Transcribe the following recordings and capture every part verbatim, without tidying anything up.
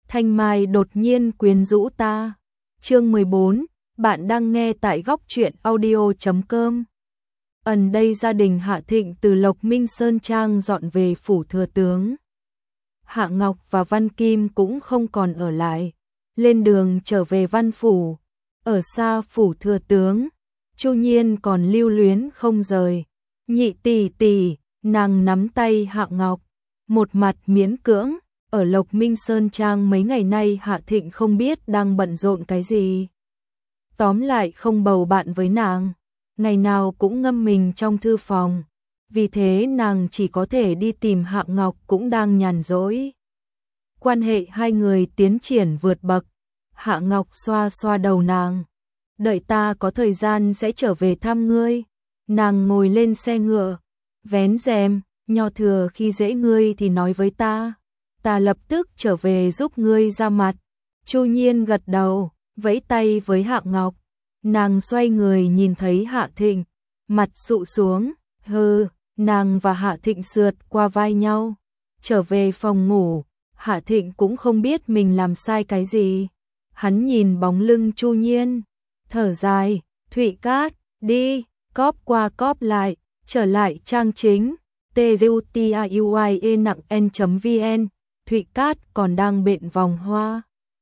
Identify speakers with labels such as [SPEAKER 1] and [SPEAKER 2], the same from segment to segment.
[SPEAKER 1] Thanh Mai đột nhiên quyến rũ ta. Chương mười bốn, bạn đang nghe tại góc truyện audio chấm com. Ẩn đây gia đình Hạ Thịnh từ Lộc Minh Sơn Trang dọn về phủ thừa tướng. Hạ Ngọc và Văn Kim cũng không còn ở lại, lên đường trở về văn phủ. Ở xa phủ thừa tướng, Chu Nhiên còn lưu luyến không rời. Nhị tỷ tỷ, nàng nắm tay Hạ Ngọc, một mặt miễn cưỡng. Ở Lộc Minh Sơn Trang mấy ngày nay Hạ Thịnh không biết đang bận rộn cái gì. Tóm lại không bầu bạn với nàng, ngày nào cũng ngâm mình trong thư phòng. Vì thế nàng chỉ có thể đi tìm Hạ Ngọc cũng đang nhàn rỗi. Quan hệ hai người tiến triển vượt bậc. Hạ Ngọc xoa xoa đầu nàng. Đợi ta có thời gian sẽ trở về thăm ngươi. Nàng ngồi lên xe ngựa, vén rèm, Nho Thừa khi dễ ngươi thì nói với ta. Ta lập tức trở về giúp ngươi ra mặt. Chu Nhiên gật đầu, vẫy tay với Hạ Ngọc. Nàng xoay người nhìn thấy Hạ Thịnh, mặt sụ xuống, hừ, nàng và Hạ Thịnh sượt qua vai nhau. Trở về phòng ngủ, Hạ Thịnh cũng không biết mình làm sai cái gì. Hắn nhìn bóng lưng Chu Nhiên, thở dài, Thụy Cát, đi, cóp qua cóp lại, trở lại trang chính, t u t a u i e nặng n.vn. Thụy Cát còn đang bện vòng hoa.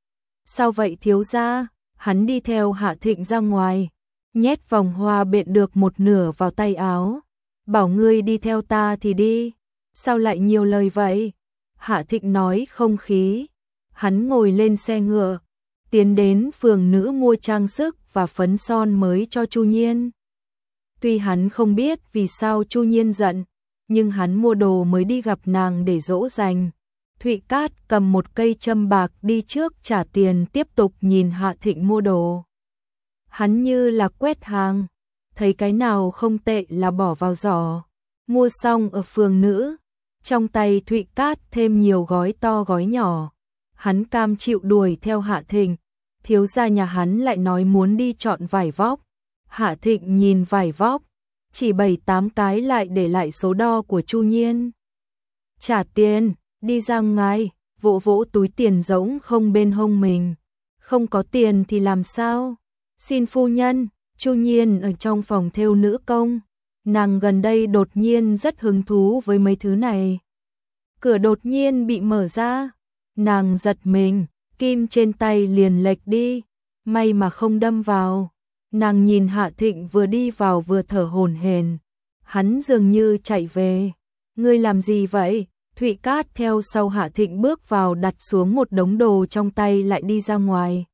[SPEAKER 1] Sao vậy thiếu gia? Hắn đi theo Hạ Thịnh ra ngoài, nhét vòng hoa bện được một nửa vào tay áo. Bảo ngươi đi theo ta thì đi. Sao lại nhiều lời vậy? Hạ Thịnh nói không khí. Hắn ngồi lên xe ngựa, tiến đến phường nữ mua trang sức và phấn son mới cho Chu Nhiên. Tuy hắn không biết vì sao Chu Nhiên giận, nhưng hắn mua đồ mới đi gặp nàng để dỗ dành. Thụy Cát cầm một cây châm bạc đi trước trả tiền, tiếp tục nhìn Hạ Thịnh mua đồ. Hắn như là quét hàng, thấy cái nào không tệ là bỏ vào giỏ. Mua xong ở phường nữ, trong tay Thụy Cát thêm nhiều gói to gói nhỏ. Hắn cam chịu đuổi theo Hạ Thịnh. Thiếu gia nhà hắn lại nói muốn đi chọn vải vóc. Hạ Thịnh nhìn vải vóc, chỉ bảy tám cái lại để lại số đo của Chu Nhiên. Trả tiền. Đi ra ngoài, vỗ vỗ túi tiền rỗng không bên hông mình. Không có tiền thì làm sao? Xin phu nhân. Chu Nhiên ở trong phòng thêu nữ công. Nàng gần đây đột nhiên rất hứng thú với mấy thứ này. Cửa đột nhiên bị mở ra. Nàng giật mình, kim trên tay liền lệch đi. May mà không đâm vào. Nàng nhìn Hạ Thịnh vừa đi vào vừa thở hổn hển. Hắn dường như chạy về. Ngươi làm gì vậy? Thụy Cát theo sau Hạ Thịnh bước vào, đặt xuống một đống đồ trong tay lại đi ra ngoài.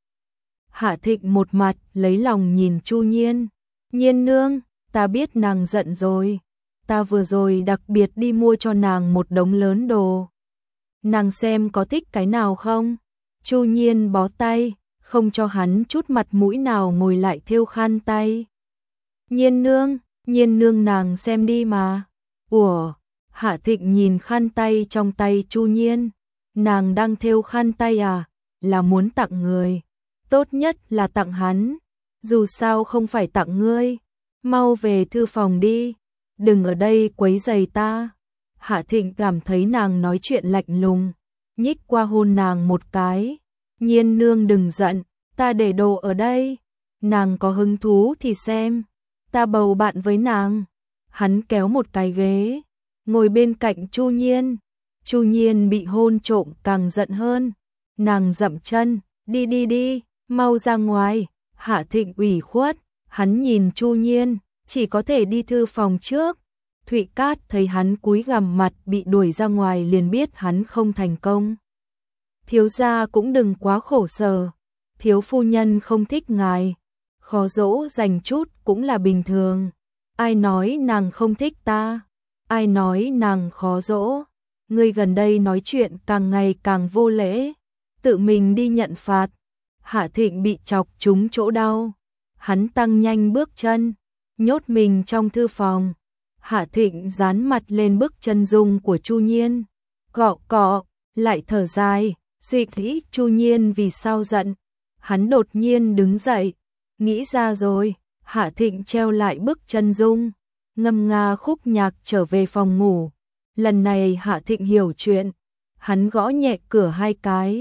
[SPEAKER 1] Hạ Thịnh một mặt lấy lòng nhìn Chu Nhiên. Nhiên nương, ta biết nàng giận rồi. Ta vừa rồi đặc biệt đi mua cho nàng một đống lớn đồ. Nàng xem có thích cái nào không? Chu Nhiên bó tay, không cho hắn chút mặt mũi nào ngồi lại thêu khăn tay. Nhiên nương, Nhiên nương nàng xem đi mà. Ủa? Hạ Thịnh nhìn khăn tay trong tay Chu Nhiên. Nàng đang thêu khăn tay à? Là muốn tặng người. Tốt nhất là tặng hắn. Dù sao không phải tặng ngươi. Mau về thư phòng đi. Đừng ở đây quấy rầy ta. Hạ Thịnh cảm thấy nàng nói chuyện lạnh lùng, nhích qua hôn nàng một cái. Nhiên nương đừng giận, ta để đồ ở đây. Nàng có hứng thú thì xem. Ta bầu bạn với nàng. Hắn kéo một cái ghế, ngồi bên cạnh Chu Nhiên. Chu Nhiên bị hôn trộm càng giận hơn. Nàng dậm chân, đi đi đi, mau ra ngoài. Hạ Thịnh ủy khuất, hắn nhìn Chu Nhiên, chỉ có thể đi thư phòng trước. Thụy Cát thấy hắn cúi gằm mặt bị đuổi ra ngoài liền biết hắn không thành công. Thiếu gia cũng đừng quá khổ sở, thiếu phu nhân không thích ngài, khó dỗ dành chút cũng là bình thường. Ai nói nàng không thích ta? Ai nói nàng khó dỗ? Ngươi gần đây nói chuyện càng ngày càng vô lễ, tự mình đi nhận phạt. Hạ Thịnh bị chọc trúng chỗ đau, hắn tăng nhanh bước chân, nhốt mình trong thư phòng. Hạ Thịnh dán mặt lên bức chân dung của Chu Nhiên, cọ cọ, lại thở dài, suy nghĩ Chu Nhiên vì sao giận. Hắn đột nhiên đứng dậy, nghĩ ra rồi. Hạ Thịnh treo lại bức chân dung, ngâm nga khúc nhạc trở về phòng ngủ. Lần này Hạ Thịnh hiểu chuyện, hắn gõ nhẹ cửa hai cái.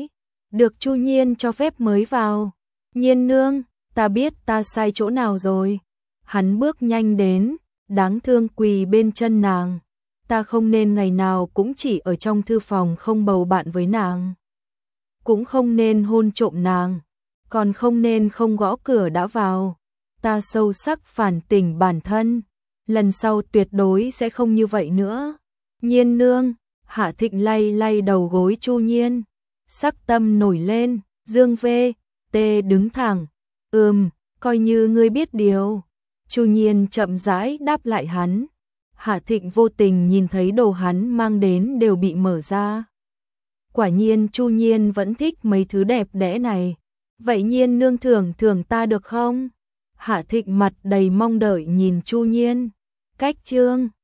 [SPEAKER 1] Được Chu Nhiên cho phép mới vào. Nhiên nương, ta biết ta sai chỗ nào rồi. Hắn bước nhanh đến, đáng thương quỳ bên chân nàng. Ta không nên ngày nào cũng chỉ ở trong thư phòng không bầu bạn với nàng. Cũng không nên hôn trộm nàng, còn không nên không gõ cửa đã vào. Ta sâu sắc phản tỉnh bản thân, lần sau tuyệt đối sẽ không như vậy nữa. Nhiên nương, Hạ Thịnh lay lay đầu gối Chu Nhiên, sắc tâm nổi lên, Dương V, T đứng thẳng. Ừm, coi như ngươi biết điều. Chu Nhiên chậm rãi đáp lại hắn. Hạ Thịnh vô tình nhìn thấy đồ hắn mang đến đều bị mở ra. Quả nhiên Chu Nhiên vẫn thích mấy thứ đẹp đẽ này. Vậy Nhiên nương thưởng thưởng ta được không? Hạ Thịnh mặt đầy mong đợi nhìn Chu Nhiên. Cách chương